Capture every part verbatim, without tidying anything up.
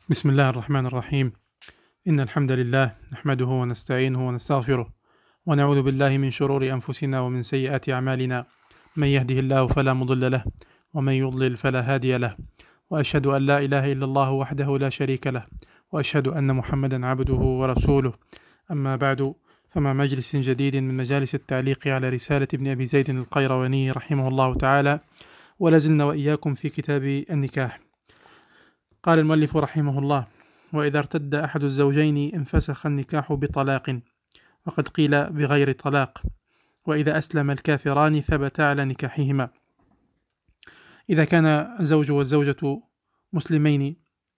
بسم الله الرحمن الرحيم. إن الحمد لله نحمده ونستعينه ونستغفره ونعوذ بالله من شرور أنفسنا ومن سيئات أعمالنا. من يهده الله فلا مضل له ومن يضلل فلا هادي له، وأشهد أن لا إله إلا الله وحده لا شريك له، وأشهد أن محمدا عبده ورسوله. أما بعد، فمع مجلس جديد من مجالس التعليق على رسالة ابن أبي زيد القيرواني رحمه الله تعالى، ولازلنا وإياكم في كتاب النكاح. قال المؤلف رحمه الله: وإذا ارتد أحد الزوجين انفسخ النكاح بطلاق، وقد قيل بغير طلاق. وإذا أسلم الكافران ثبتا على نكاحهما. إذا كان الزوج والزوجة مسلمين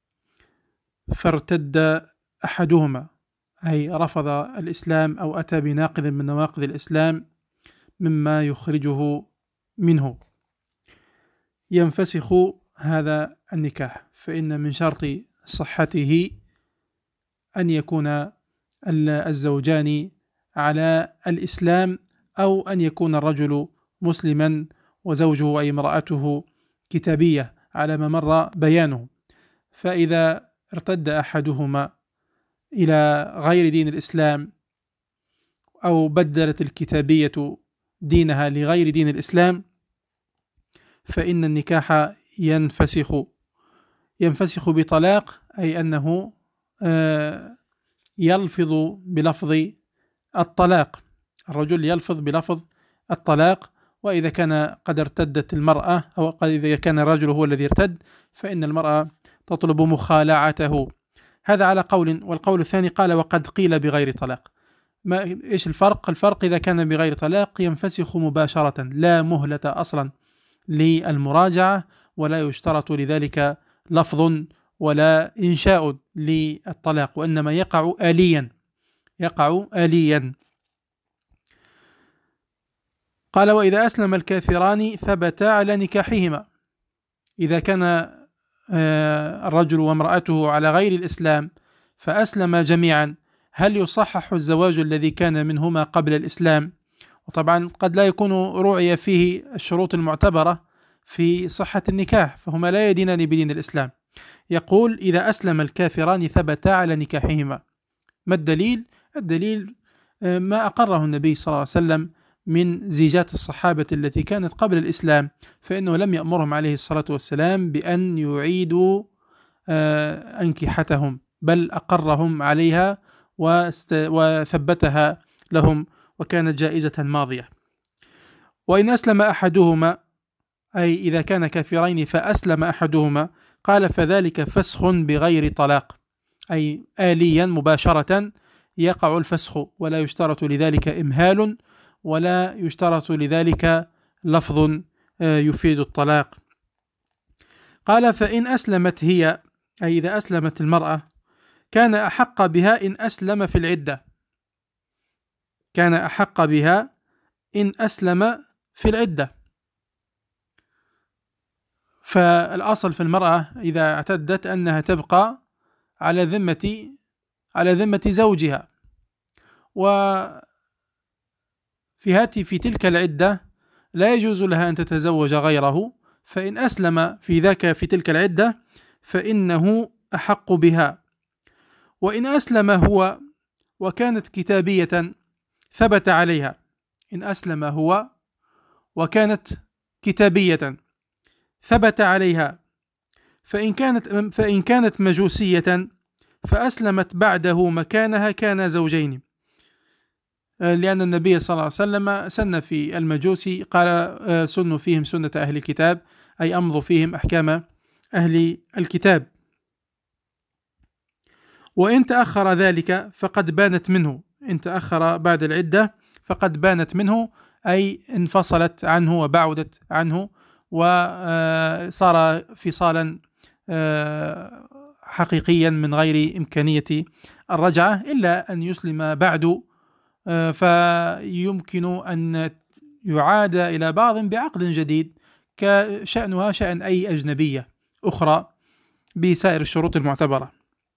فارتد أحدهما، أي رفض الإسلام أو أتى بناقض من نواقض الإسلام مما يخرجه منه، ينفسخ هذا النكاح، فإن من شرط صحته أن يكون الزوجان على الإسلام، أو أن يكون الرجل مسلما وزوجه أي امرأته كتابية على ما مر بيانه. فإذا ارتد أحدهما إلى غير دين الإسلام أو بدلت الكتابية دينها لغير دين الإسلام، فإن النكاح ينفسخ ينفسخ بطلاق، أي أنه يلفظ بلفظ الطلاق، الرجل يلفظ بلفظ الطلاق. وإذا كان قد ارتدت المرأة، أو إذا كان الرجل هو الذي ارتد، فإن المرأة تطلب مخالعته. هذا على قول، والقول الثاني قال وقد قيل بغير طلاق. ما إيش الفرق؟ الفرق إذا كان بغير طلاق ينفسخ مباشرة، لا مهلة أصلا للمراجعة، ولا يشترط لذلك لفظ ولا إنشاء للطلاق، وإنما يقع آليا يقع آليا. قال: وإذا أسلم الكافران ثبتا على نكاحهما. إذا كان الرجل وامرأته على غير الإسلام فأسلم جميعا، هل يصحح الزواج الذي كان منهما قبل الإسلام؟ وطبعا قد لا يكون رعي فيه الشروط المعتبرة في صحة النكاح، فهما لا يدينان بدين الإسلام. يقول: إذا أسلم الكافران ثبتا على نكاحهما. ما الدليل؟ الدليل ما أقره النبي صلى الله عليه وسلم من زيجات الصحابة التي كانت قبل الإسلام، فإنه لم يأمرهم عليه الصلاة والسلام بأن يعيدوا أنكحتهم، بل أقرهم عليها وثبتها لهم، وكانت جائزة ماضية. وإن أسلم أحدهما، أي إذا كان كافرين فأسلم أحدهما، قال: فذلك فسخ بغير طلاق، أي آليا مباشرة يقع الفسخ، ولا يشترط لذلك إمهال، ولا يشترط لذلك لفظ يفيد الطلاق. قال: فإن أسلمت هي، أي إذا أسلمت المرأة، كان أحق بها إن أسلم في العدة كان أحق بها إن أسلم في العدة. فالأصل في المرأة إذا اعتدت أنها تبقى على ذمة على ذمة زوجها، وفي هاتي في تلك العدة لا يجوز لها أن تتزوج غيره، فإن أسلم في ذاك في تلك العدة فإنه أحق بها. وإن أسلم هو وكانت كتابية ثبت عليها. إن أسلم هو وكانت كتابية ثبت عليها. فإن كانت فإن كانت مجوسية فأسلمت بعده مكانها كان زوجين، لأن النبي صلى الله عليه وسلم سن في المجوس، قال: سنوا فيهم سنة أهل الكتاب، أي أمضوا فيهم أحكام أهل الكتاب. وإن تأخر ذلك فقد بانت منه، إن تأخر بعد العدة فقد بانت منه، أي انفصلت عنه وبعدت عنه، وصار فصالا حقيقيا من غير إمكانية الرجعة، إلا أن يسلم بعد، فيمكن أن يعاد إلى بعض بعقد جديد، كشأنها شأن أي أجنبية أخرى بسائر الشروط المعتبرة.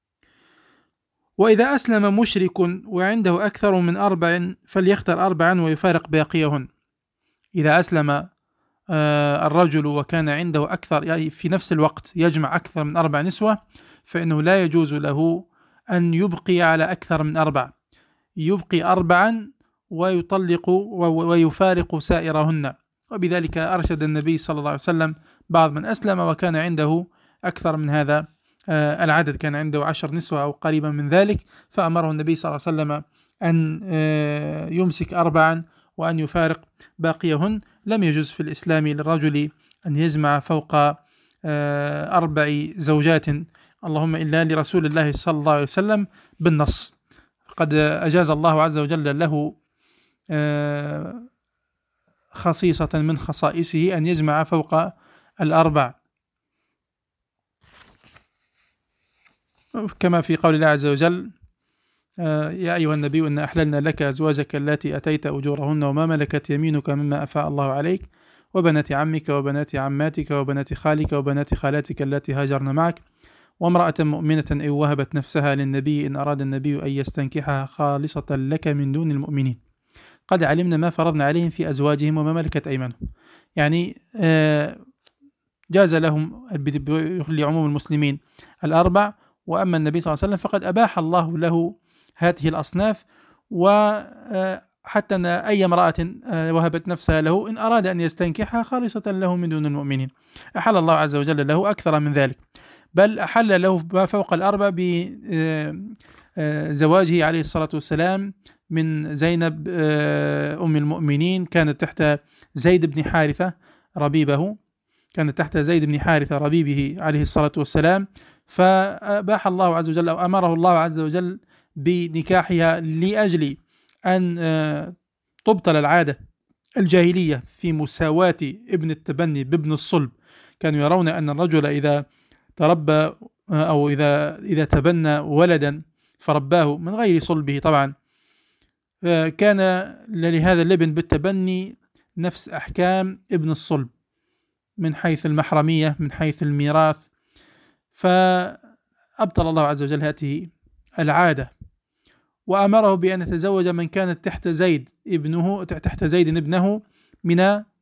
وإذا أسلم مشرك وعنده أكثر من أربع فليختر أربعا ويفارق باقيهن. إذا أسلم الرجل وكان عنده أكثر، يعني في نفس الوقت يجمع أكثر من أربع نسوة، فإنه لا يجوز له أن يبقي على أكثر من أربع، يبقي أربعا ويطلق ويفارق سائرهن. وبذلك أرشد النبي صلى الله عليه وسلم بعض من أسلم وكان عنده أكثر من هذا العدد، كان عنده عشر نسوة أو قريبا من ذلك، فأمره النبي صلى الله عليه وسلم أن يمسك أربعا وأن يفارق باقيهن. لم يجوز في الإسلام للرجل أن يجمع فوق أربع زوجات، اللهم إلا لرسول الله صلى الله عليه وسلم بالنص، قد أجاز الله عز وجل له خصيصة من خصائصه أن يجمع فوق الأربع، كما في قول الله عز وجل: يا أيها النبي إن أحللنا لك أزواجك التي أتيت أجورهن وما ملكت يمينك مما أفاء الله عليك وبنات عمك وبنات عماتك وبنات خالك وبنات خالاتك التي هاجرن معك وامرأة مؤمنة إن وهبت نفسها للنبي إن أراد النبي أن يستنكحها خالصة لك من دون المؤمنين قد علمنا ما فرضنا عليهم في أزواجهم وما ملكت أيمانهم. يعني جاز لهم لعموم المسلمين الأربع، وأما النبي صلى الله عليه وسلم فقد أباح الله له هذه الأصناف، وحتى أن أي امرأة وهبت نفسها له إن أراد أن يستنكحها خالصة له من دون المؤمنين. أحل الله عز وجل له أكثر من ذلك، بل أحل له ما فوق الأربع بزواجه عليه الصلاة والسلام من زينب أم المؤمنين، كانت تحت زيد بن حارثة ربيبه، كانت تحت زيد بن حارثة ربيبه عليه الصلاة والسلام، فأباح الله عز وجل أو أمره الله عز وجل بنكاحها لأجل أن تبطل العادة الجاهلية في مساواة ابن التبني بابن الصلب. كانوا يرون أن الرجل إذا تربى أو إذا إذا تبنى ولدا فرباه من غير صلبه طبعا، كان لهذا الابن بالتبني نفس أحكام ابن الصلب من حيث المحرمية من حيث الميراث، فأبطل الله عز وجل هذه العادة وأمره بأن يتزوج من كانت تحت زيد ابنه تحت زيد ابنه من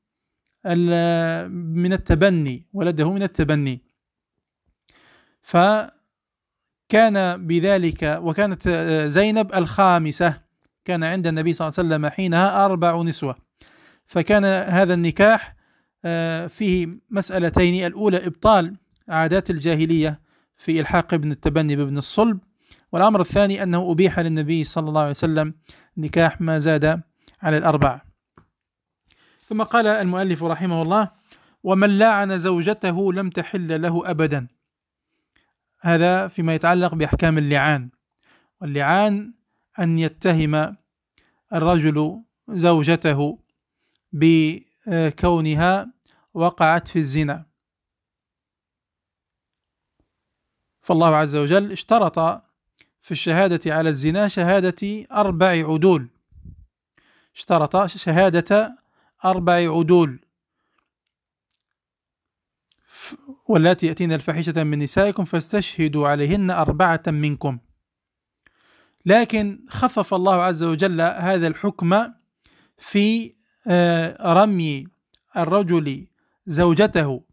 من التبني، ولده من التبني. فكان بذلك، وكانت زينب الخامسة، كان عند النبي صلى الله عليه وسلم حينها أربع نسوة، فكان هذا النكاح فيه مسألتين: الأولى إبطال عادات الجاهلية في إلحاق ابن التبني بابن الصلب، والأمر الثاني أنه أبيح للنبي صلى الله عليه وسلم نكاح ما زاد على الأربع. ثم قال المؤلف رحمه الله: ومن لاعن زوجته لم تحل له أبدا. هذا فيما يتعلق بأحكام اللعان. واللعان أن يتهم الرجل زوجته بكونها وقعت في الزنا، فالله عز وجل اشترط في الشهادة على الزنا شهادة أربع عدول، اشترط شهادة أربع عدول: واللاتي يأتين الفاحشة من نسائكم فاستشهدوا عليهن أربعة منكم. لكن خفف الله عز وجل هذا الحكم في رمي الرجل زوجته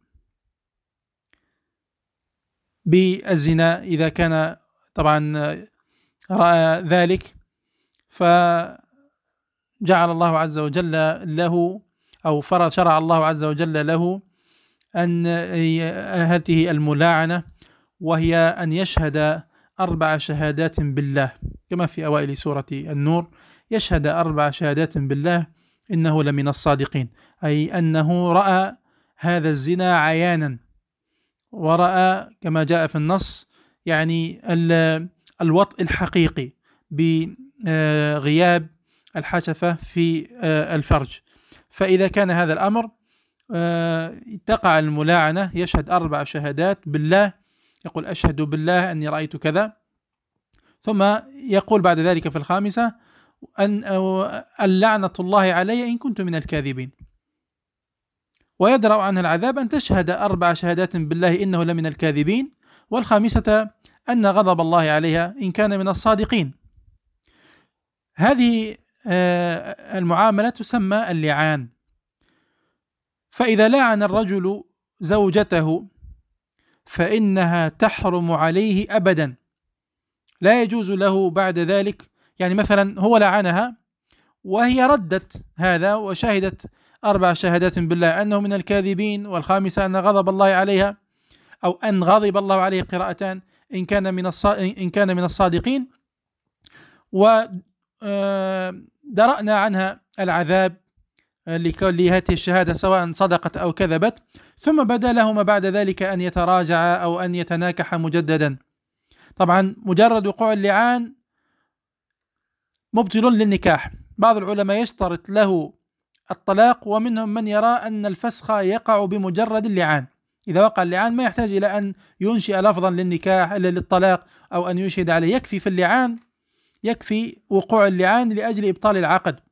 بالزنا إذا كان طبعا رأى ذلك، فجعل الله عز وجل له أو فرض شرع الله عز وجل له أن هذه الملاعنة، وهي أن يشهد أربع شهادات بالله، كما في أوائل سورة النور: يشهد أربع شهادات بالله إنه لمن الصادقين، أي أنه رأى هذا الزنا عيانا، ورأى كما جاء في النص يعني الوطء الحقيقي بغياب الحشفة في الفرج. فإذا كان هذا الأمر تقع الملاعنة، يشهد أربع شهادات بالله، يقول: أشهد بالله أني رأيت كذا، ثم يقول بعد ذلك في الخامسة: أن اللعنة الله علي إن كنت من الكاذبين. ويدرأ عنها العذاب أن تشهد أربع شهادات بالله إنه لمن الكاذبين، والخامسة أن غضب الله عليها إن كان من الصادقين. هذه المعاملة تسمى اللعان. فإذا لعن الرجل زوجته فإنها تحرم عليه أبدا، لا يجوز له بعد ذلك. يعني مثلا هو لعنها وهي ردت هذا وشهدت أربع شهادات بالله أنه من الكاذبين، والخامسة أن غضب الله عليها، أو أن غضب الله عليه قراءتان إن كان من إن كان من الصادقين، ودرأنا عنها العذاب لهذه الشهادة سواء صدقت أو كذبت، ثم بدا لهما بعد ذلك أن يتراجعا أو أن يتناكحا مجددا. طبعا مجرد وقوع اللعان مبطل للنكاح. بعض العلماء يشترط له الطلاق، ومنهم من يرى أن الفسخ يقع بمجرد اللعان. إذا وقع اللعان ما يحتاج إلى أن ينشئ لفظا للنكاح إلا للطلاق أو أن يشهد عليه، يكفي في اللعان، يكفي وقوع اللعان لأجل إبطال العقد.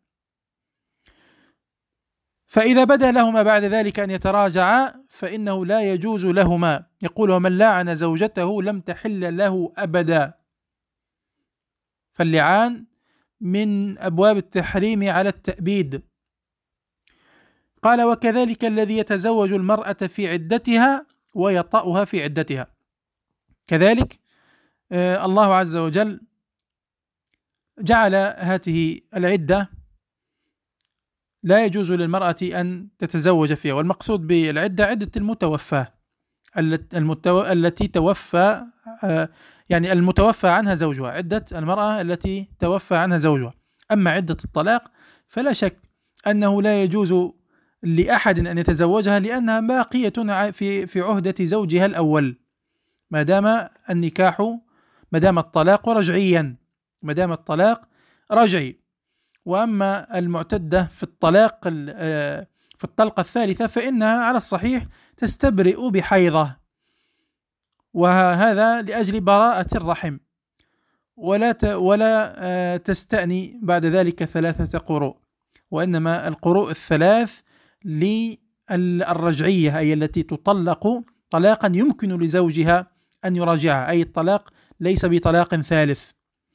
فإذا بدا لهما بعد ذلك أن يتراجعا فإنه لا يجوز لهما. يقول: ومن لعن زوجته لم تحل له أبدا. فاللعان من أبواب التحريم على التأبيد. قال: وكذلك الذي يتزوج المرأة في عدتها ويطأها في عدتها. كذلك آه الله عز وجل جعل هذه العدة لا يجوز للمرأة أن تتزوج فيها، والمقصود بالعدة عدة المتوفى المتو... التي توفى آه يعني المتوفى عنها زوجها، عدة المرأة التي توفى عنها زوجها. أما عدة الطلاق فلا شك أنه لا يجوز لأحد أن يتزوجها، لأنها باقية في في عهدة زوجها الأول ما دام النكاح ما دام الطلاق رجعيا ما دام الطلاق رجعي. وأما المعتدة في الطلاق في الطلقة الثالثة فإنها على الصحيح تستبرئ بحيضة، وهذا لأجل براءة الرحم، ولا ولا تستأني بعد ذلك ثلاثة قروء، وإنما القروء الثلاث للرجعية، أي التي تطلق طلاقا يمكن لزوجها أن يراجعها، أي الطلاق ليس بطلاق ثالث.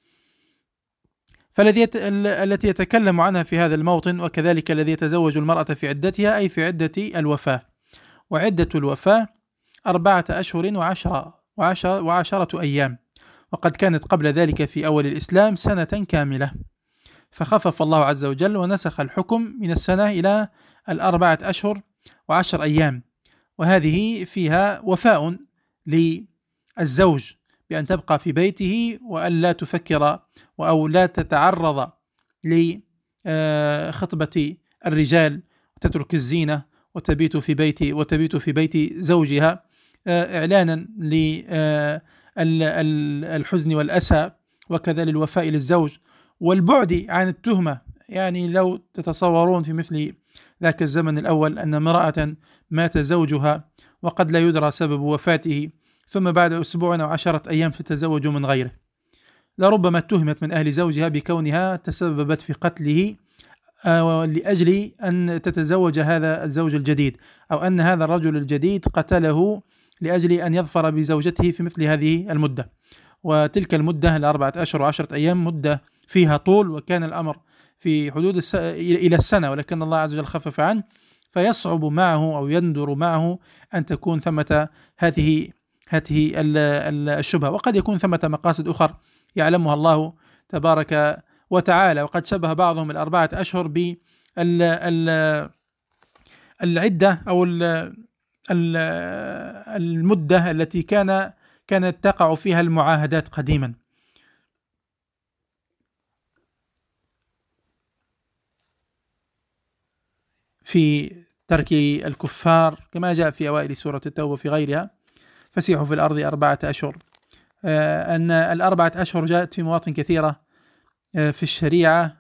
فالذي التي يتكلم عنها في هذا الموطن: وكذلك الذي يتزوج المرأة في عدتها، أي في عدة الوفاة. وعدة الوفاة أربعة أشهر وعشرة وعشرة, وعشرة أيام، وقد كانت قبل ذلك في أول الإسلام سنة كاملة، فخفف الله عز وجل ونسخ الحكم من السنة إلى الأربعة أشهر وعشر أيام. وهذه فيها وفاء للزوج بأن تبقى في بيته وأن لا تفكر أو لا تتعرض لخطبة الرجال وتترك الزينة وتبيت في بيت وتبيت في بيت زوجها، إعلانا للحزن والأسى، وكذا للوفاء للزوج والبعد عن التهمة. يعني لو تتصورون في مثل ذاك الزمن الأول أن امرأة مات زوجها وقد لا يدرى سبب وفاته، ثم بعد أسبوع أو عشرة أيام تتزوج من غيره، لربما اتهمت من أهل زوجها بكونها تسببت في قتله لأجل أن تتزوج هذا الزوج الجديد، أو أن هذا الرجل الجديد قتله لأجل أن يظفر بزوجته في مثل هذه المدة. وتلك المدة الأربعة أشهر وعشرة أيام مدة فيها طول، وكان الأمر في حدود الس... إلى السنة، ولكن الله عز وجل خفف عنه، فيصعب معه أو يندر معه أن تكون ثمة هذه هذه الشبهة. وقد يكون ثمة مقاصد أخرى يعلمها الله تبارك وتعالى. وقد شبه بعضهم الأربعة أشهر بالعدة أو المدة التي كان كانت تقع فيها المعاهدات قديما. في ترك الكفار كما جاء في أوائل سورة التوبة في غيرها: فسيحوا في الأرض أربعة أشهر. أن الأربعة أشهر جاءت في مواطن كثيرة في الشريعة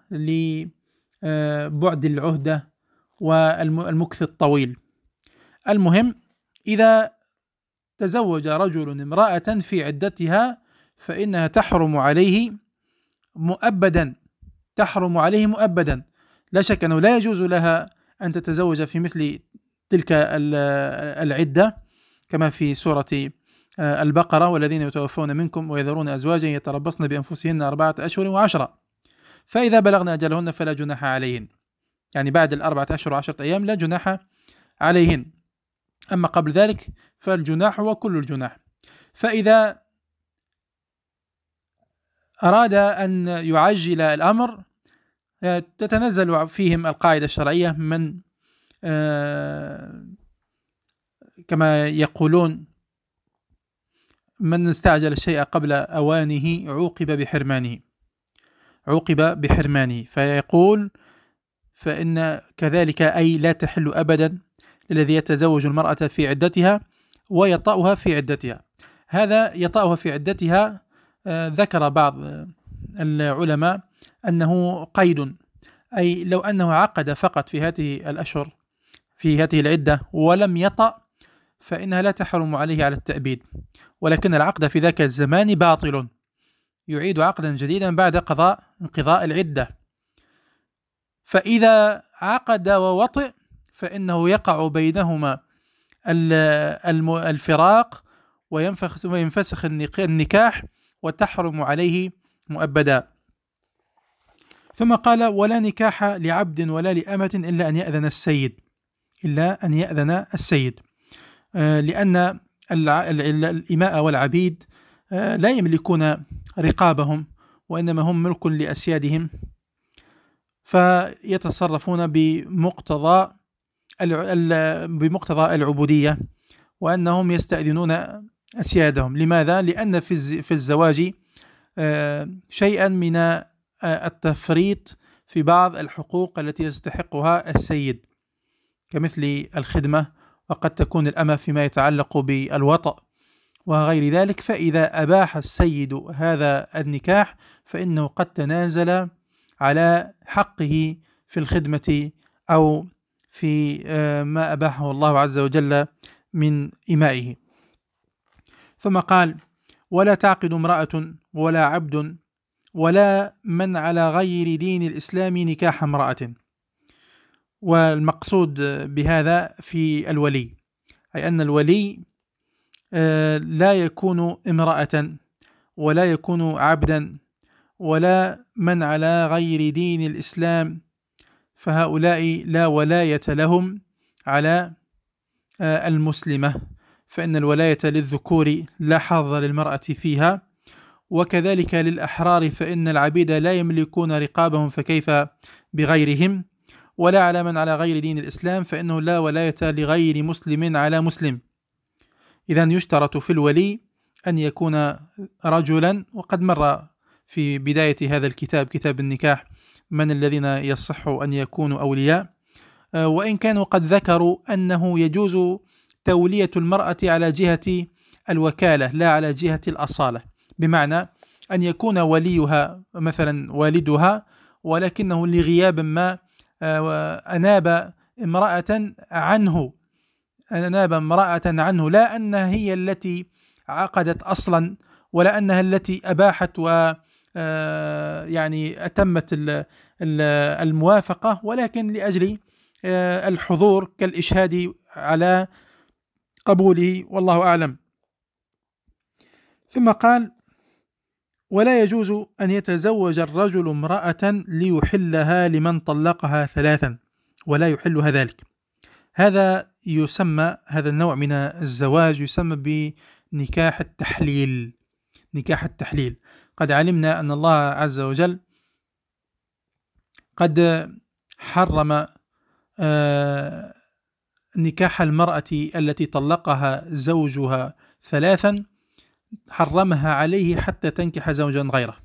لبعد العهدة والمكث الطويل. المهم، إذا تزوج رجل امرأة في عدتها فإنها تحرم عليه مؤبدا تحرم عليه مؤبدا لا شك أنه لا يجوز لها أن تتزوج في مثل تلك العدة، كما في سورة البقرة: والذين يتوفون منكم ويذرون أزواجا يتربصن بأنفسهن أربعة أشهر وعشرة، فإذا بلغن أجلهن فلا جناح عليهن. يعني بعد الأربعة أشهر وعشرة أيام لا جناح عليهن. أما قبل ذلك فالجناح هو كل الجناح. فإذا أراد أن يعجل الأمر تتنزل فيهم القاعدة الشرعية من آه كما يقولون من استعجل الشيء قبل أوانه عوقب بحرمانه عوقب بحرمانه فيقول فإن كذلك أي لا تحل أبدا الذي يتزوج المرأة في عدتها ويطأها في عدتها. هذا يطأها في عدتها آه ذكر بعض العلماء أنه قيد، أي لو أنه عقد فقط في هذه الأشهر في هذه العدة ولم يطأ فإنها لا تحرم عليه على التأبيد، ولكن العقد في ذاك الزمان باطل، يعيد عقدا جديدا بعد قضاء انقضاء العدة. فإذا عقد ووطئ فإنه يقع بينهما الفراق وينفسخ النكاح وتحرم عليه مؤبدا. ثم قال: ولا نكاح لعبد ولا لأمة إلا أن يأذن السيد إلا أن يأذن السيد لأن الإماء والعبيد لا يملكون رقابهم، وإنما هم ملك لأسيادهم، فيتصرفون بمقتضى بمقتضى العبودية، وأنهم يستأذنون أسيادهم. لماذا؟ لأن في الزواج شيئا من التفريط في بعض الحقوق التي يستحقها السيد كمثل الخدمة، وقد تكون الأمة فيما يتعلق بالوطأ وغير ذلك. فإذا أباح السيد هذا النكاح فإنه قد تنازل على حقه في الخدمة أو في ما أباحه الله عز وجل من إمائه. ثم قال: ولا تعقد امرأة ولا عبد ولا من على غير دين الإسلام نكاح امرأة. والمقصود بهذا في الولي، أي أن الولي لا يكون امرأة ولا يكون عبدا ولا من على غير دين الإسلام، فهؤلاء لا ولاية لهم على المسلمة، فإن الولاية للذكور لا حظ للمرأة فيها، وكذلك للأحرار فإن العبيد لا يملكون رقابهم فكيف بغيرهم، ولا على من على غير دين الإسلام فإنه لا ولاية لغير مسلم على مسلم. إذن يشترط في الولي أن يكون رجلا، وقد مر في بداية هذا الكتاب كتاب النكاح من الذين يصح أن يكونوا أولياء، وإن كانوا قد ذكروا أنه يجوز تولية المرأة على جهة الوكالة لا على جهة الأصالة، بمعنى أن يكون وليها مثلا والدها ولكنه لغياب ما أناب امرأة عنه أناب امرأة عنه لا أنها هي التي عقدت أصلا ولا أنها التي أباحت و يعني أتمت الموافقة، ولكن لأجل الحضور كالإشهاد على قبوله، والله أعلم. ثم قال: ولا يجوز أن يتزوج الرجل امرأة ليحلها لمن طلقها ثلاثا ولا يحلها ذلك. هذا يسمى هذا النوع من الزواج يسمى بنكاح التحليل. نكاح التحليل قد علمنا أن الله عز وجل قد حرم آه نكاح المرأة التي طلقها زوجها ثلاثا، حرمها عليه حتى تنكح زوجا غيره،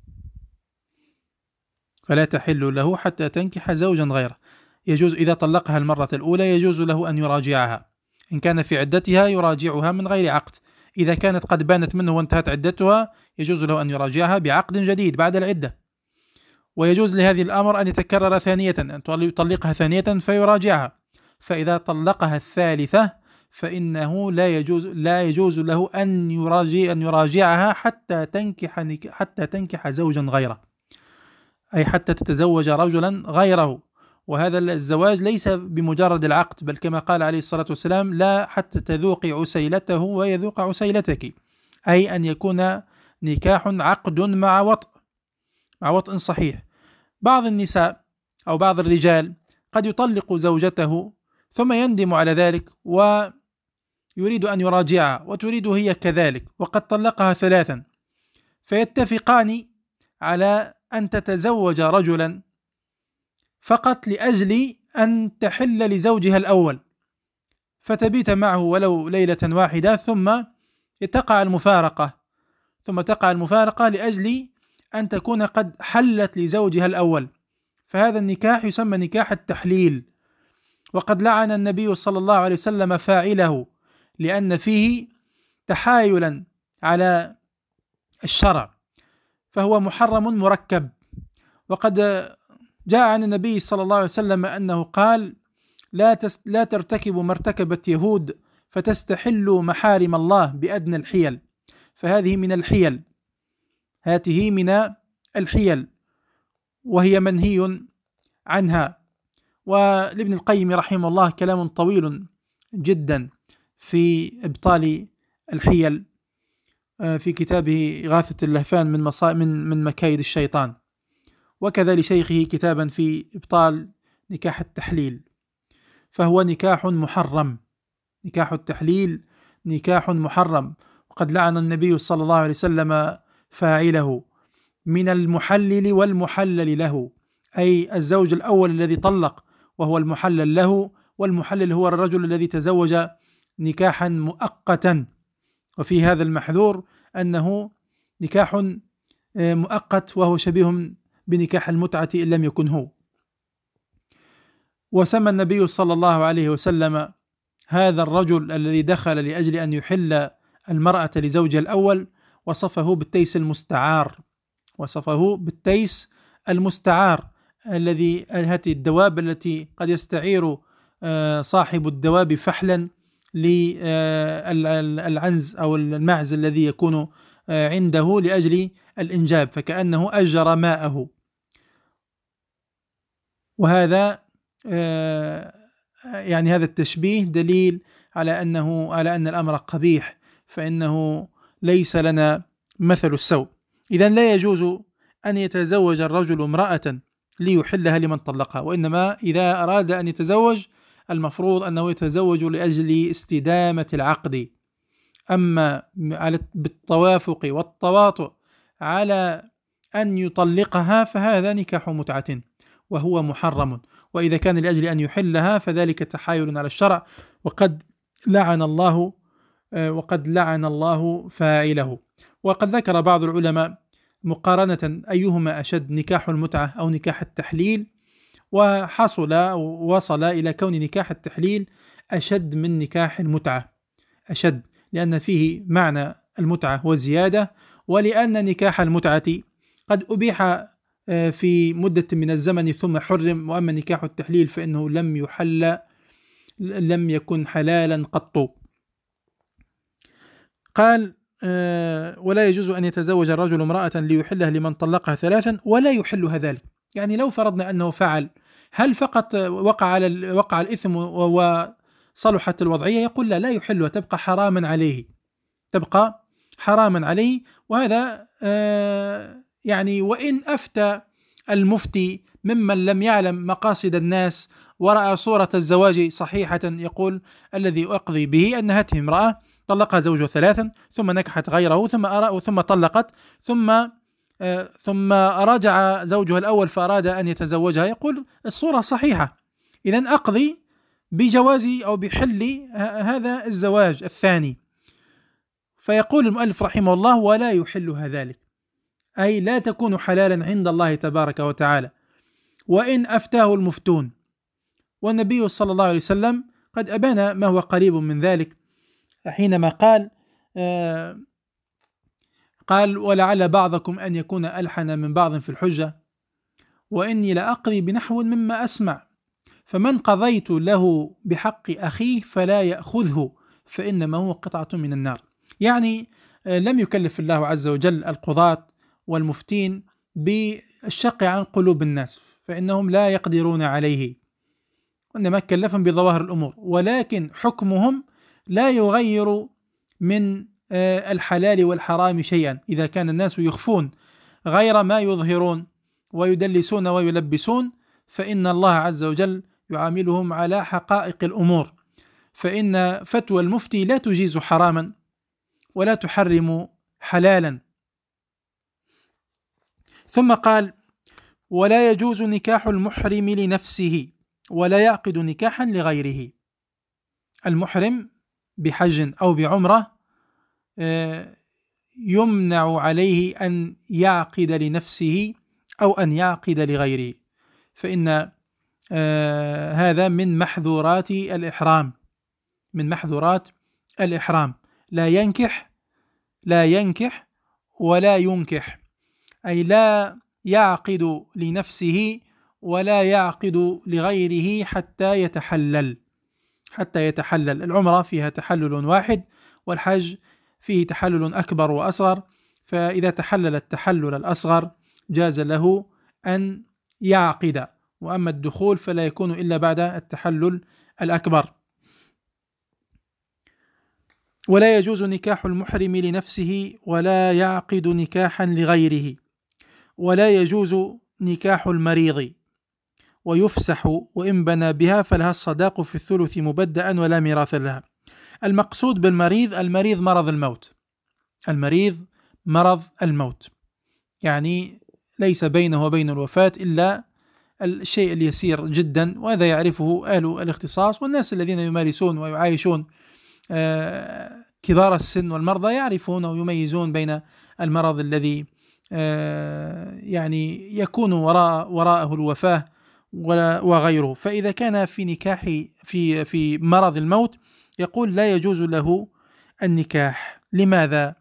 فلا تحل له حتى تنكح زوجا غيره. يجوز إذا طلقها المرة الأولى يجوز له أن يراجعها، إن كان في عدتها يراجعها من غير عقد، إذا كانت قد بانت منه وانتهت عدتها يجوز له أن يراجعها بعقد جديد بعد العدة. ويجوز لهذه الأمر أن يتكرر ثانية، أن يطلقها ثانية فيراجعها. فإذا طلقها الثالثة فإنه لا يجوز لا يجوز له أن يراجع أن يراجعها حتى تنكح حتى تنكح زوجا غيره، أي حتى تتزوج رجلا غيره. وهذا الزواج ليس بمجرد العقد، بل كما قال عليه الصلاة والسلام: لا حتى تذوقي عسيلته ويذوق عسيلتك، أي أن يكون نكاح عقد مع وطء مع وطء صحيح. بعض النساء أو بعض الرجال قد يطلق زوجته ثم يندم على ذلك ويريد أن يراجعها، وتريد هي كذلك، وقد طلقها ثلاثا، فيتفقان على أن تتزوج رجلا فقط لأجل أن تحل لزوجها الأول، فتبيت معه ولو ليلة واحدة، ثم تقع المفارقة ثم تقع المفارقة لأجل أن تكون قد حلت لزوجها الأول. فهذا النكاح يسمى نكاح التحليل، وقد لعن النبي صلى الله عليه وسلم فاعله، لأن فيه تحايلا على الشرع، فهو محرم مركب. وقد جاء عن النبي صلى الله عليه وسلم أنه قال: لا, تس لا ترتكبوا ما ارتكبت يهود فتستحلوا محارم الله بأدنى الحيل. فهذه من الحيل هذه من الحيل وهي منهي عنها. ولابن القيم رحمه الله كلام طويل جدا في إبطال الحيل في كتابه إغاثة اللهفان من, مصا... من, من مكايد الشيطان، وكذا لشيخه كتابا في إبطال نكاح التحليل. فهو نكاح محرم، نكاح التحليل نكاح محرم، وقد لعن النبي صلى الله عليه وسلم فاعله من المحلل والمحلل له، أي الزوج الأول الذي طلق وهو المحلل له، والمحلل هو الرجل الذي تزوج نكاحا مؤقتا. وفي هذا المحذور أنه نكاح مؤقت وهو شبيه بنكاح المتعة إن لم يكن هو. وسمى النبي صلى الله عليه وسلم هذا الرجل الذي دخل لأجل أن يحل المرأة لزوجها الأول، وصفه بالتيس المستعار، وصفه بالتيس المستعار الذي هذه الدواب التي قد يستعير صاحب الدواب فحلا للعنز أو المعز الذي يكون عنده لأجل الإنجاب، فكأنه أجر ماءه. وهذا يعني هذا التشبيه دليل على أنه على أن الأمر قبيح، فإنه ليس لنا مثل السوء. إذن لا يجوز أن يتزوج الرجل امرأة ليحلها لمن طلقها، وإنما إذا أراد أن يتزوج المفروض أنه يتزوج لأجل استدامة العقد. أما بالتوافق والتواطؤ على أن يطلقها فهذا نكاح متعة وهو محرم، وإذا كان لأجل أن يحلها فذلك تحايل على الشرع، وقد لعن الله وقد لعن الله فاعله. وقد ذكر بعض العلماء مقارنة أيهما أشد، نكاح المتعة أو نكاح التحليل، وحصل ووصل إلى كون نكاح التحليل أشد من نكاح المتعة، أشد لأن فيه معنى المتعة وزيادة، ولأن نكاح المتعة قد أبيح في مدة من الزمن ثم حرم، وأما نكاح التحليل فإنه لم يحل لم يكن حلالا قط. قال ولا يجوز أن يتزوج الرجل امرأة ليحلها لمن طلقها ثلاثا ولا يحلها ذلك. يعني لو فرضنا أنه فعل، هل فقط وقع على وقع الإثم وصلحت الوضعية؟ يقول لا، لا يحلها، تبقى حراما عليه، تبقى حراما عليه. وهذا يعني وإن أفتى المفتي ممن لم يعلم مقاصد الناس ورأى صورة الزواج صحيحة، يقول الذي أقضي به أن هذه امرأة طلقها زوجها ثلاثا ثم نكحت غيره ثم أرى ثم طلقت ثم آه ثم راجع زوجها الأول فأراد أن يتزوجها، يقول الصورة صحيحة، إذن أقضي بجواز أو بحل هذا الزواج الثاني. فيقول المؤلف رحمه الله ولا يحلها ذلك، أي لا تكون حلالا عند الله تبارك وتعالى وإن أفتاه المفتون. والنبي صلى الله عليه وسلم قد أبان ما هو قريب من ذلك حينما قال آه قال ولعل بعضكم أن يكون ألحن من بعض في الحجة وإني لأقضي بنحو مما أسمع، فمن قضيت له بحق أخيه فلا يأخذه فإنما هو قطعة من النار. يعني آه لم يكلف الله عز وجل القضاة والمفتين بالشق عن قلوب الناس، فإنهم لا يقدرون عليه، وإنما كلفهم بظواهر الأمور، ولكن حكمهم لا يغير من الحلال والحرام شيئا إذا كان الناس يخفون غير ما يظهرون ويدلسون ويلبسون، فإن الله عز وجل يعاملهم على حقائق الأمور، فإن فتوى المفتي لا تجيز حراما ولا تحرم حلالا. ثم قال: ولا يجوز نكاح المحرم لنفسه ولا يعقد نكاحا لغيره. المحرم بحج أو بعمرة يمنع عليه أن يعقد لنفسه أو أن يعقد لغيره، فإن هذا من محظورات الإحرام، من محظورات الإحرام. لا ينكح لا ينكح ولا ينكح، أي لا يعقد لنفسه ولا يعقد لغيره حتى يتحلل حتى يتحلل. العمرة فيها تحلل واحد، والحج فيه تحلل أكبر وأصغر، فإذا تحلل التحلل الأصغر جاز له أن يعقد، وأما الدخول فلا يكون إلا بعد التحلل الأكبر. ولا يجوز نكاح المحرم لنفسه ولا يعقد نكاحا لغيره. ولا يجوز نكاح المريض، ويفسح وإن بنى بها فلها الصداق في الثلث مبدأ ولا ميراث لها. المقصود بالمريض المريض مرض الموت، المريض مرض الموت، يعني ليس بينه وبين الوفاة إلا الشيء اليسير جدا، وهذا يعرفه أهل الاختصاص، والناس الذين يمارسون ويعايشون كبار السن والمرضى يعرفون ويميزون بين المرض الذي يعني يكون وراء وراءه الوفاة وغيره. فإذا كان في نكاح في في مرض الموت يقول لا يجوز له النكاح. لماذا؟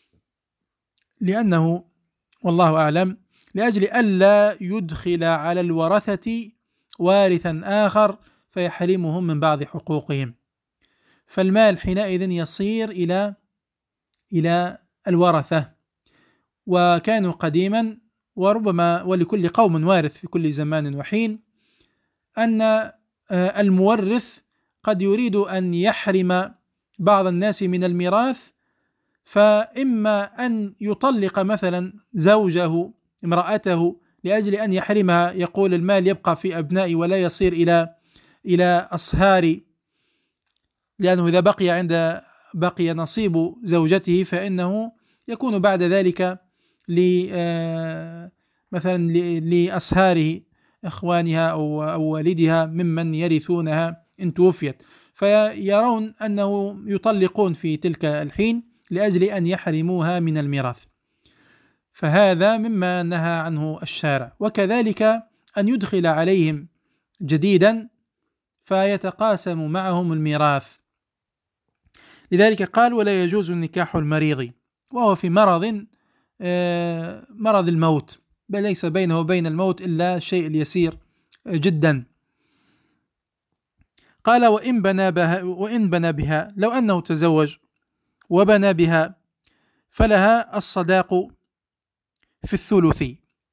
لأنه والله أعلم لأجل ألا يدخل على الورثة وارثا آخر فيحرمهم من بعض حقوقهم، فالمال حينئذ يصير إلى إلى الورثة. وكانوا قديما، وربما ولكل قوم وارث في كل زمان وحين، أن المورث قد يريد أن يحرم بعض الناس من الميراث، فإما أن يطلق مثلا زوجه امرأته لأجل أن يحرمها، يقول المال يبقى في أبنائي ولا يصير إلى إلى أصهاري، لأنه إذا بقي عند بقي نصيب زوجته فإنه يكون بعد ذلك مثلا لأصهاره إخوانها أو والدها ممن يرثونها إن توفيت، فيرون أنه يطلقون في تلك الحين لأجل أن يحرموها من الميراث، فهذا مما نهى عنه الشارع. وكذلك أن يدخل عليهم جديدا فيتقاسم معهم الميراث. لذلك قال ولا يجوز نكاح المريض، وهو في مرض مرض الموت، بل ليس بينه وبين الموت إلا الشيء اليسير جدا. قال وإن بنى بها, وإن بنى بها لو أنه تزوج وبنى بها فلها الصداق في الثلث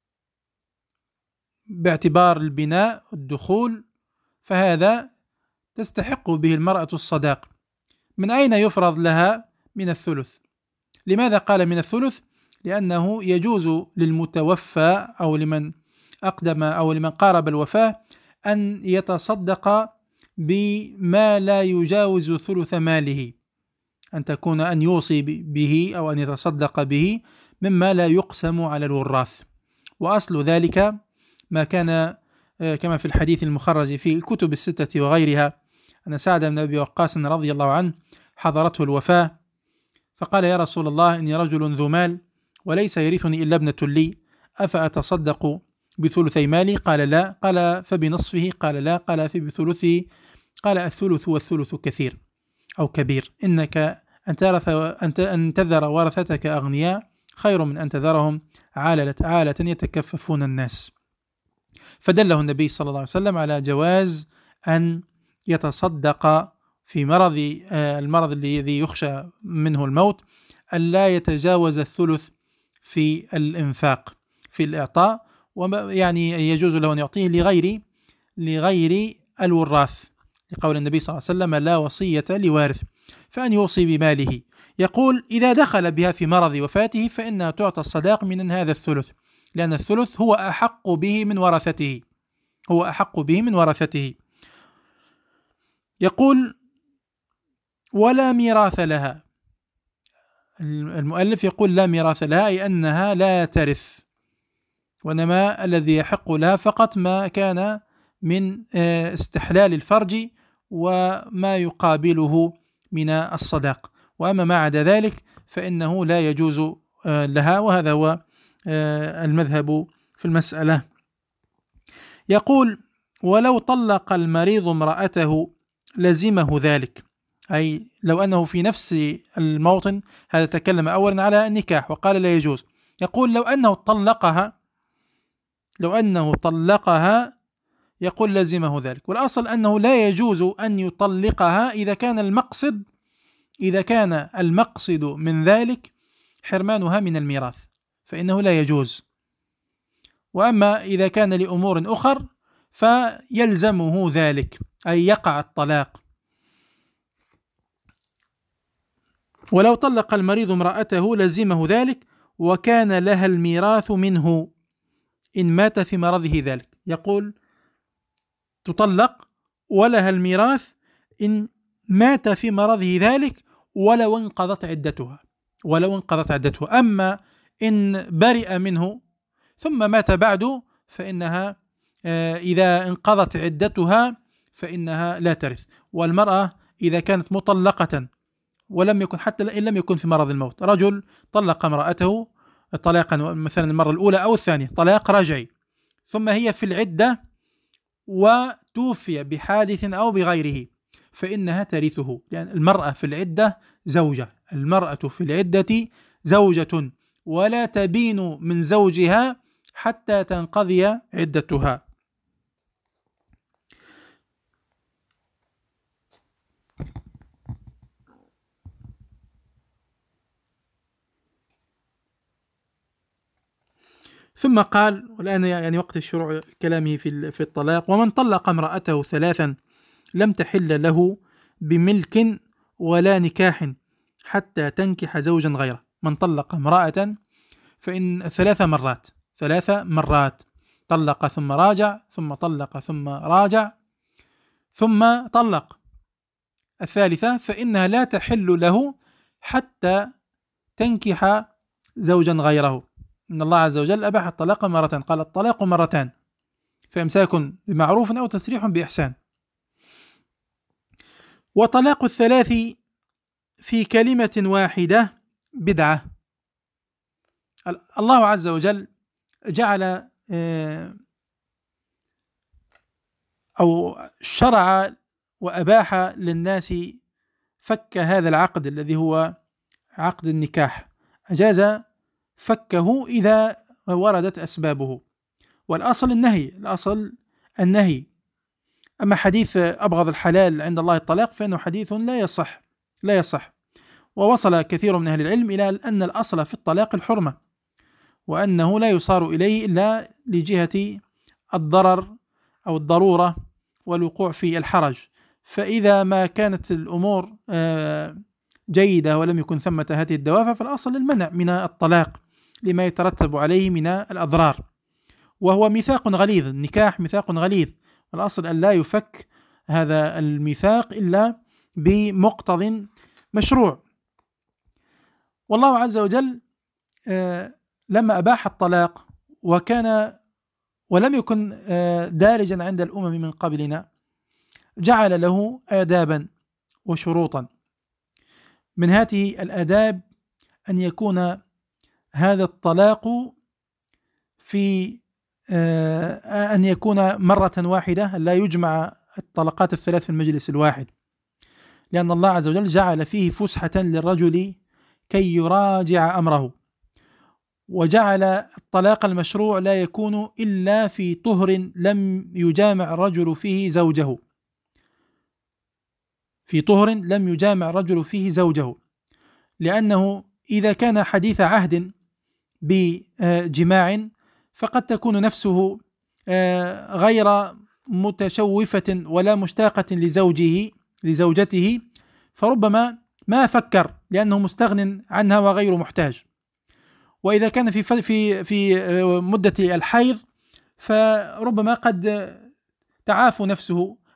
باعتبار البناء الدخول، فهذا تستحق به المرأة الصداق. من أين يفرض لها؟ من الثلث. لماذا قال من الثلث؟ لأنه يجوز للمتوفى أو لمن أقدم أو لمن قارب الوفاة أن يتصدق بما لا يجاوز ثلث ماله، أن تكون أن يوصي به أو أن يتصدق به مما لا يقسم على الوراث. وأصل ذلك ما كان كما في الحديث المخرج في الكتب الستة وغيرها، أن سعد بن أبي وقاص رضي الله عنه حضرته الوفاة فقال يا رسول الله إني رجل ذو مال وليس يرثني إلا ابنة لي، أفأتصدق بثلثي مالي؟ قال لا. قال فبنصفه؟ قال لا. قال فبثلثه؟ قال الثلث والثلث كثير أو كبير، إنك أن ترث أن تذر ورثتك أغنياء خير من أن تذرهم عالة عالة يتكففون الناس. فدله النبي صلى الله عليه وسلم على جواز أن يتصدق في مرض المرض الذي يخشى منه الموت، أن لا يتجاوز الثلث في الإنفاق في الإعطاء، ويعني يجوز له أن يعطيه لغير لغير الوراث، لقول النبي صلى الله عليه وسلم لا وصية لوارث، فأن يوصي بماله. يقول إذا دخل بها في مرض وفاته فإنها تعطى الصداق من هذا الثلث، لأن الثلث هو أحق به من ورثته هو أحق به من ورثته يقول ولا ميراث لها. المؤلف يقول لا ميراث لها، أي أنها لا ترث، وإنما الذي يحق لها فقط ما كان من استحلال الفرج وما يقابله من الصداق، وأما ما عدا ذلك فإنه لا يجوز لها، وهذا هو المذهب في المسألة. يقول ولو طلق المريض امرأته لزمه ذلك، أي لو أنه في نفس الموطن، هذا تكلم أولا على النكاح وقال لا يجوز، يقول لو أنه طلقها لو أنه طلقها يقول لزمه ذلك. والأصل أنه لا يجوز أن يطلقها إذا كان المقصد إذا كان المقصد من ذلك حرمانها من الميراث، فإنه لا يجوز. وأما إذا كان لأمور أخر فيلزمه ذلك، أي يقع الطلاق. ولو طلق المريض امرأته لزمه ذلك وكان لها الميراث منه إن مات في مرضه ذلك. يقول تطلق ولها الميراث إن مات في مرضه ذلك ولو انقضت عدتها ولو انقضت عدتها أما إن برئ منه ثم مات بعده فإنها إذا انقضت عدتها فإنها لا ترث. والمرأة إذا كانت مطلقة ولم يكن حتى إن لم يكن في مرض الموت، رجل طلق امرأته طلاقا مثلا المرة الأولى أو الثانية طلاق رجعي، ثم هي في العدة وتوفي بحادث أو بغيره، فإنها ترثه، لأن المرأة في العدة زوجة المرأة في العدة زوجة ولا تبين من زوجها حتى تنقضي عدتها. ثم قال، والآن يعني وقت الشروع كلامه في في الطلاق: ومن طلق امرأته ثلاثا لم تحل له بملك ولا نكاح حتى تنكح زوجا غيره. من طلق امرأة فإن ثلاث مرات ثلاث مرات طلق ثم راجع ثم طلق ثم راجع ثم طلق الثالثة، فإنها لا تحل له حتى تنكح زوجا غيره. إن الله عز وجل أباح الطلاق مرة، قال الطلاق مرتان، فإمساك بمعروف أو تسريح بإحسان. وطلاق الثلاث في كلمة واحدة بدعة. الله عز وجل جعل أو شرع وأباح للناس فك هذا العقد الذي هو عقد النكاح، أجاز فكه إذا وردت أسبابه، والأصل النهي الأصل النهي أما حديث أبغض الحلال عند الله الطلاق فإنه حديث لا يصح لا يصح ووصل كثير من أهل العلم إلى أن الأصل في الطلاق الحرمة، وأنه لا يصار إليه إلا لجهة الضرر أو الضرورة والوقوع في الحرج. فإذا ما كانت الأمور جيدة ولم يكن ثمة هذه الدوافع فالأصل المنع من الطلاق لما يترتب عليه من الأضرار، وهو ميثاق غليظ، النكاح ميثاق غليظ، والأصل أن لا يفك هذا الميثاق إلا بمقتض مشروع. والله عز وجل لما أباح الطلاق وكان ولم يكن دارجا عند الأمم من قبلنا جعل له آدابا وشروطا. من هذه الآداب أن يكون هذا الطلاق في أن يكون مرة واحدة، لا يجمع الطلقات الثلاث في المجلس الواحد، لأن الله عز وجل جعل فيه فسحة للرجل كي يراجع أمره، وجعل الطلاق المشروع لا يكون إلا في طهر لم يجامع الرجل فيه زوجه في طهر لم يجامع الرجل فيه زوجه لأنه إذا كان حديث عهد بجماع فقد تكون نفسه غير متشوفة ولا مشتاقة لزوجه لزوجته، فربما ما فكر لأنه مستغن عنها وغير محتاج. وإذا كان في في في مدة الحيض فربما قد تعاف نفسه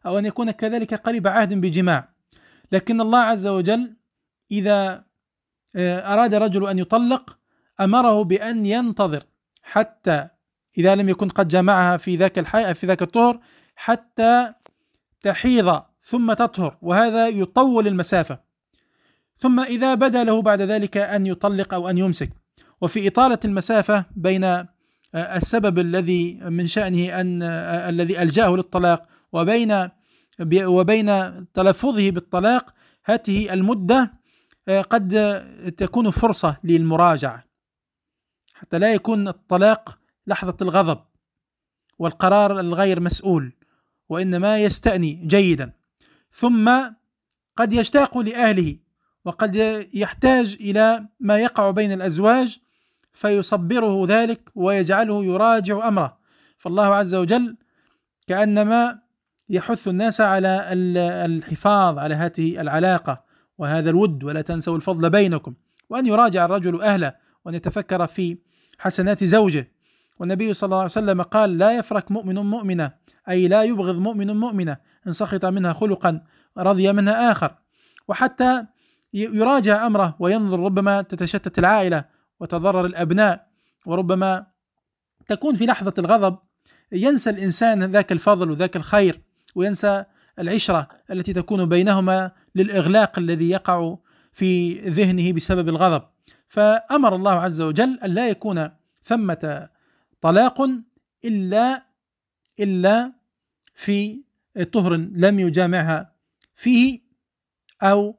أو أن يكون كذلك قريب عهد بجماع. لكن الله عز وجل إذا أراد رجل أن يطلق أمره بأن ينتظر حتى إذا لم يكن قد جمعها في ذاك الحي في ذاك الطهر حتى تحيض ثم تطهر، وهذا يطول المسافة. ثم إذا بدا له بعد ذلك أن يطلق أو أن يمسك. وفي إطالة المسافة بين السبب الذي من شأنه أن الذي ألجأه للطلاق وبين وبين تلفظه بالطلاق، هذه المدة قد تكون فرصة للمراجعة حتى لا يكون الطلاق لحظة الغضب والقرار الغير مسؤول، وإنما يستأني جيدا. ثم قد يشتاق لأهله، وقد يحتاج إلى ما يقع بين الأزواج فيصبره ذلك ويجعله يراجع أمره. فالله عز وجل كأنما يحث الناس على الحفاظ على هذه العلاقة وهذا الود، ولا تنسوا الفضل بينكم، وأن يراجع الرجل أهله وأن يتفكر في حسنات زوجه. والنبي صلى الله عليه وسلم قال: لا يفرك مؤمن مؤمنة، أي لا يبغض مؤمن مؤمنة إن سخط منها خلقا رضي منها آخر. وحتى يراجع أمره وينظر، ربما تتشتت العائلة وتضرر الأبناء، وربما تكون في لحظة الغضب ينسى الإنسان ذاك الفضل وذاك الخير، وينسى العشرة التي تكون بينهما للإغلاق الذي يقع في ذهنه بسبب الغضب. فأمر الله عز وجل أن لا يكون ثمة طلاق إلا إلا في طهر لم يجامعها فيه، أو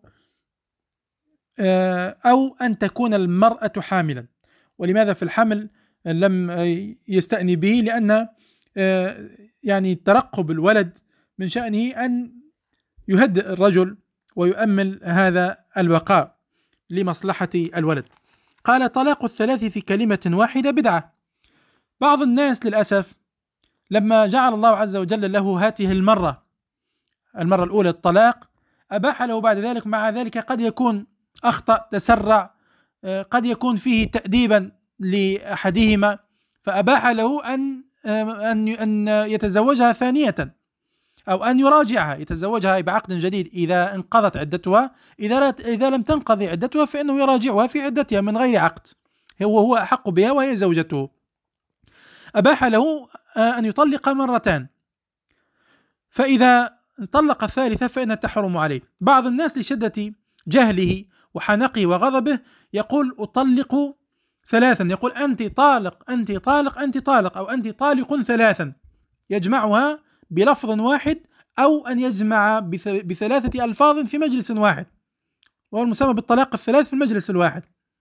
أو أن تكون المرأة حاملا. ولماذا في الحمل لم يستأني به؟ لأن يعني ترقب الولد من شأنه أن يهدئ الرجل ويؤمل هذا البقاء لمصلحة الولد. قال: طلاق الثلاث في كلمة واحدة بدعة. بعض الناس للأسف لما جعل الله عز وجل له هذه المرة المرة الأولى الطلاق، أباح له بعد ذلك، مع ذلك قد يكون أخطأ، تسرع، قد يكون فيه تأديبا لأحدهما، فأباح له أن أن أن يتزوجها ثانية، أو أن يراجعها، يتزوجها بعقد جديد إذا انقضت عدتها. إذا إذا لم تنقضي عدتها فإنه يراجعها في عدتها من غير عقد، هو هو أحق بها وهي زوجته. أباح له أن يطلق مرتان، فإذا طلق الثالثة فإنها تحرم عليه. بعض الناس لشدة جهله وحنقه وغضبه يقول: أطلق ثلاثا، يقول: أنت طالق أنت طالق أنت طالق، أو أنت طالق ثلاثا، يجمعها بلفظ واحد، أو أن يجمع بثلاثة ألفاظ في مجلس واحد، وهو المسمى بالطلاق الثلاث في المجلس الواحد.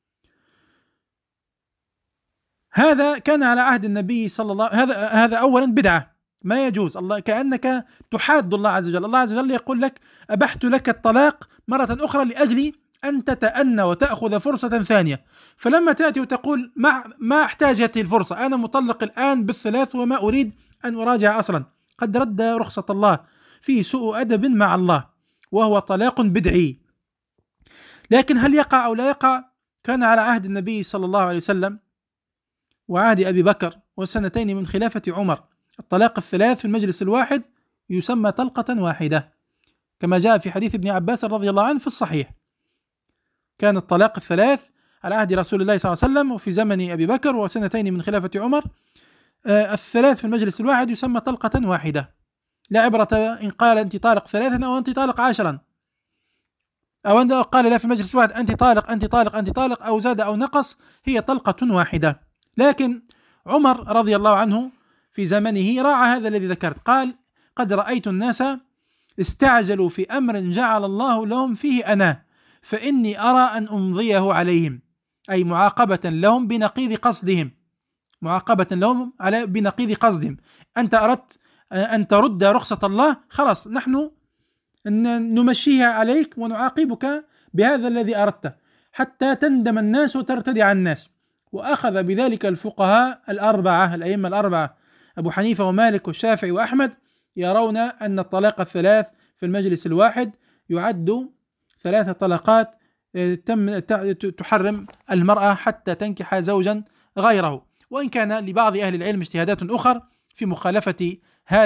هذا كان على عهد النبي صلى الله عليه وسلم. هذا هذا أولا بدعة، ما يجوز. الله كأنك تحاد الله عز وجل. الله عز وجل يقول لك: أبحت لك الطلاق مرة أخرى لأجل أن تتأنى وتأخذ فرصة ثانية. فلما تأتي وتقول: ما ما أحتاج هذه الفرصة، أنا مطلق الآن بالثلاث وما أريد أن أراجع أصلا، قد رد رخصة الله، فيه سوء أدب مع الله، وهو طلاق بدعي. لكن هل يقع أو لا يقع؟ كان على عهد النبي صلى الله عليه وسلم وعهد أبي بكر وسنتين من خلافة عمر الطلاق الثلاث في المجلس الواحد يسمى طلقة واحدة، كما جاء في حديث ابن عباس رضي الله عنه في الصحيح. كان الطلاق الثلاث على عهد رسول الله صلى الله عليه وسلم وفي زمن أبي بكر وسنتين من خلافة عمر، آه الثلاث في المجلس الواحد يسمى طلقة واحدة. لا عبرة إن قال أنت طالق ثلاثا أو أنت طالق عشرا، أو أن قال لا في المجلس الواحد أنت طالق أنت طالق أنت طالق، أو زاد أو نقص، هي طلقة واحدة. لكن عمر رضي الله عنه في زمنه راعى هذا الذي ذكرت، قال: قد رأيت الناس استعجلوا في أمر جعل الله لهم فيه أنا، فإني أرى أن أمضيه عليهم، أي معاقبة لهم بنقيض قصدهم، معاقبة لهم على بنقيض قصدهم. أنت أردت أن ترد رخصة الله، خلاص نحن نمشيها عليك ونعاقبك بهذا الذي أردته حتى تندم الناس وترتدع الناس. وأخذ بذلك الفقهاء الأربعة، الأئمة الأربعة أبو حنيفة ومالك والشافعي وأحمد، يرون أن الطلاق الثلاث في المجلس الواحد يعد ثلاث طلقات تم تحرم المرأة حتى تنكح زوجا غيره. وإن كان لبعض أهل العلم اجتهادات أخرى في مخالفة هذا،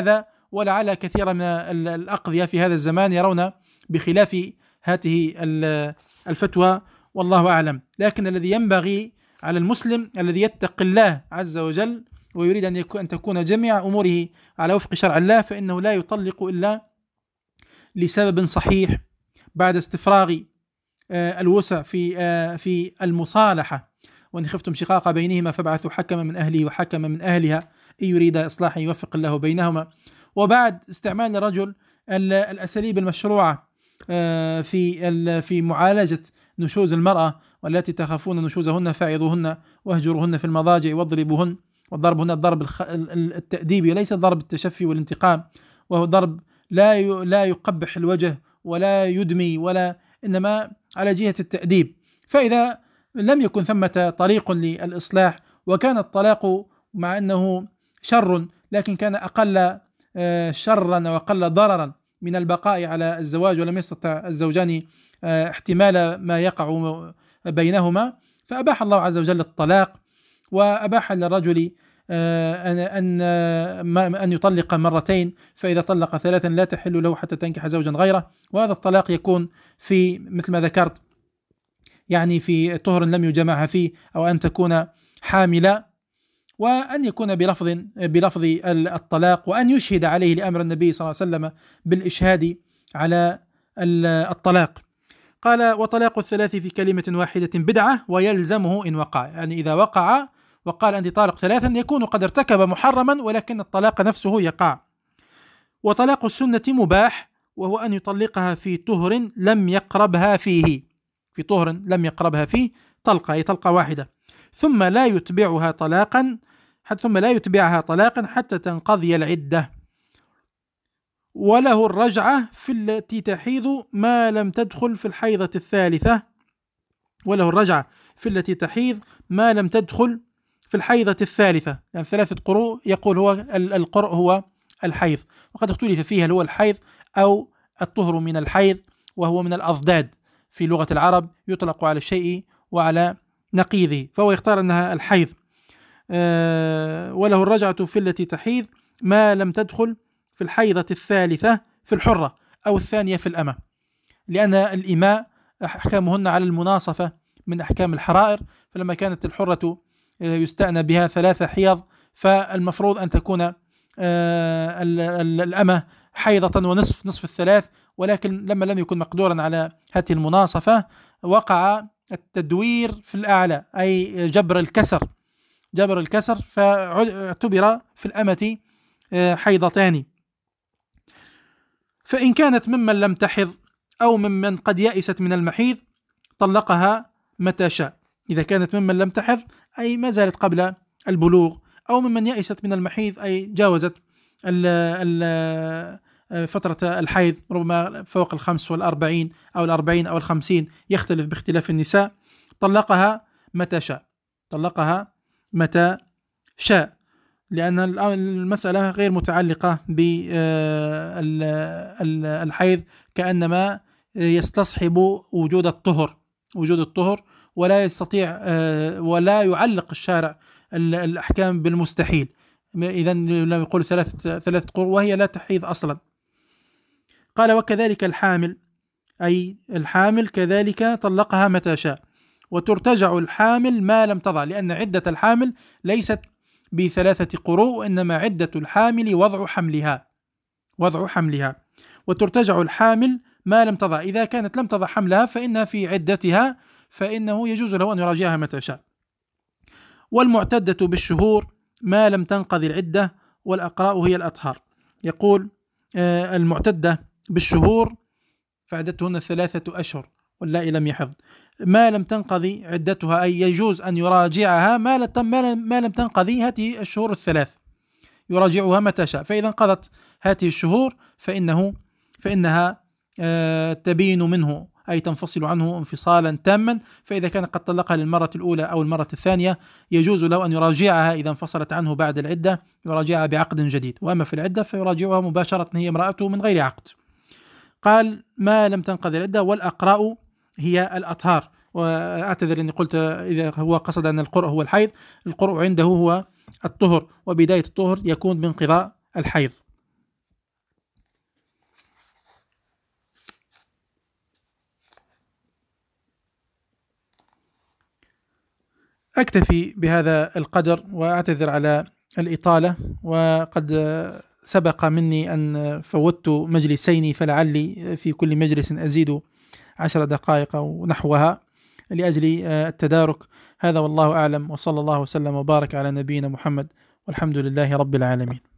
ولعل كثير من الأقضية في هذا الزمان يرون بخلاف هذه الفتوى، والله أعلم. لكن الذي ينبغي على المسلم الذي يتقي الله عز وجل ويريد أن أن تكون جميع أموره على وفق شرع الله، فإنه لا يطلق إلا لسبب صحيح بعد استفراغ الوسع في في المصالحة. وإن خفتم شقاق بينهما فابعثوا حكما من أهله وحكما من أهلها إن يريد إصلاحا يوفق الله بينهما. وبعد استعمال الرجل الأساليب المشروعة في في معالجة نشوز المرأة والتي تخافون نشوزهن فاعظوهن واهجروهن في المضاجع واضربوهن. والضرب هنا الضرب التأديبي وليس ضرب التشفي والانتقام، وهو ضرب لا لا يقبح الوجه ولا يدمي ولا، إنما على جهة التأديب. فإذا لم يكن ثمة طريق للإصلاح وكان الطلاق مع أنه شر لكن كان أقل شرا وأقل ضررا من البقاء على الزواج ولم يستطع الزوجان احتمال ما يقع بينهما، فأباح الله عز وجل الطلاق، وأباح للرجل أن أن يطلق مرتين، فإذا طلق ثلاثا لا تحل له حتى تنكح زوجا غيره. وهذا الطلاق يكون في مثل ما ذكرت يعني في طهر لم يجمعها فيه، أو أن تكون حاملة، وأن يكون بلفظ بلفظ الطلاق، وأن يشهد عليه لأمر النبي صلى الله عليه وسلم بالإشهاد على الطلاق. قال: وطلاق الثلاث في كلمة واحدة بدعة ويلزمه إن وقع. يعني إذا وقع وقال أنت طالق ثلاثا يكون قد ارتكب محرما ولكن الطلاق نفسه يقع. وطلاق السنة مباح، وهو أن يطلقها في طهر لم يقربها فيه، في طهر لم يقربها فيه طلقة، أي طلقة واحدة، ثم لا يتبعها طلاقا ثم لا يتبعها طلاقا حتى تنقضي العدة. وله الرجعة في التي تحيض ما لم تدخل في الحيضة الثالثة وله الرجعة في التي تحيض ما لم تدخل في الحيضة الثالثة. يعني ثلاثة قروء يقول هو القرء هو الحيض، وقد اختلف فيها هل هو الحيض أو الطهر من الحيض، وهو من الأضداد في لغة العرب، يطلق على الشيء وعلى نقيضه، فهو يختار أنها الحيض. أه وله الرجعة في التي تحيض ما لم تدخل في الحيضة الثالثة في الحرة أو الثانية في الأمة، لأن الإماء أحكامهن على المناصفة من أحكام الحرائر، فلما كانت الحرة يستأنى بها ثلاثة حيض فالمفروض أن تكون الأمة حيضة ونصف نصف الثلاث، ولكن لما لم يكن مقدورا على هذه المناصفة وقع التدوير في الأعلى، أي جبر الكسر جبر الكسر فاعتبر في الأمة حيضتان. فإن كانت ممن لم تحض أو ممن قد يئست من المحيض طلقها متى شاء. إذا كانت ممن لم تحض أي ما زالت قبل البلوغ، أو ممن يئست من المحيض أي جاوزت ال ال فترة الحيض ربما فوق الخمس والأربعين أو الأربعين أو الخمسين، يختلف باختلاف النساء، طلقها متى شاء طلقها متى شاء لأن المسألة غير متعلقة بالحيض، كأنما يستصحب وجود الطهر وجود الطهر ولا يستطيع ولا يعلق الشارع الأحكام بالمستحيل. إذا لما يقول ثلاثة ثلاثة قروء وهي لا تحيض أصلا. قال: وكذلك الحامل، أي الحامل كذلك طلقها متى شاء. وترتجع الحامل ما لم تضع، لأن عدة الحامل ليست بثلاثة قروء، وإنما عدة الحامل وضع حملها وضع حملها وترتجع الحامل ما لم تضع. إذا كانت لم تضع حملها فإنها في عدتها، فإنه يجوز له أن يراجعها متى شاء. والمعتدة بالشهور ما لم تنقضي العدة، والأقراء هي الأطهار. يقول آه المعتدة بالشهور فعدتهن ثلاثة أشهر واللائي لم يحض، ما لم تنقضي عدتها أي يجوز أن يراجعها ما لم تنقضي هذه الشهور الثلاث، يراجعها متى شاء. فإذا انقضت هذه الشهور فإنه فإنها آه تبين منه، أي تنفصل عنه انفصالا تاما. فإذا كان قد طلقها للمرة الأولى أو المرة الثانية يجوز له أن يراجعها إذا انفصلت عنه بعد العدة، يراجعها بعقد جديد، وأما في العدة فيراجعها مباشرة هي امرأته من غير عقد. قال: ما لم تنقضي العدة. والأقراء هي الأطهار. وأعتذر أني قلت إذا هو قصد أن القرء هو الحيض، القرء عنده هو الطهر، وبداية الطهر يكون بانقضاء الحيض. أكتفي بهذا القدر وأعتذر على الإطالة، وقد سبق مني أن فوتت مجلسين، فلعلي في كل مجلس أزيد عشر دقائق أو نحوها لأجل التدارك. هذا والله أعلم، وصلى الله وسلم وبارك على نبينا محمد، والحمد لله رب العالمين.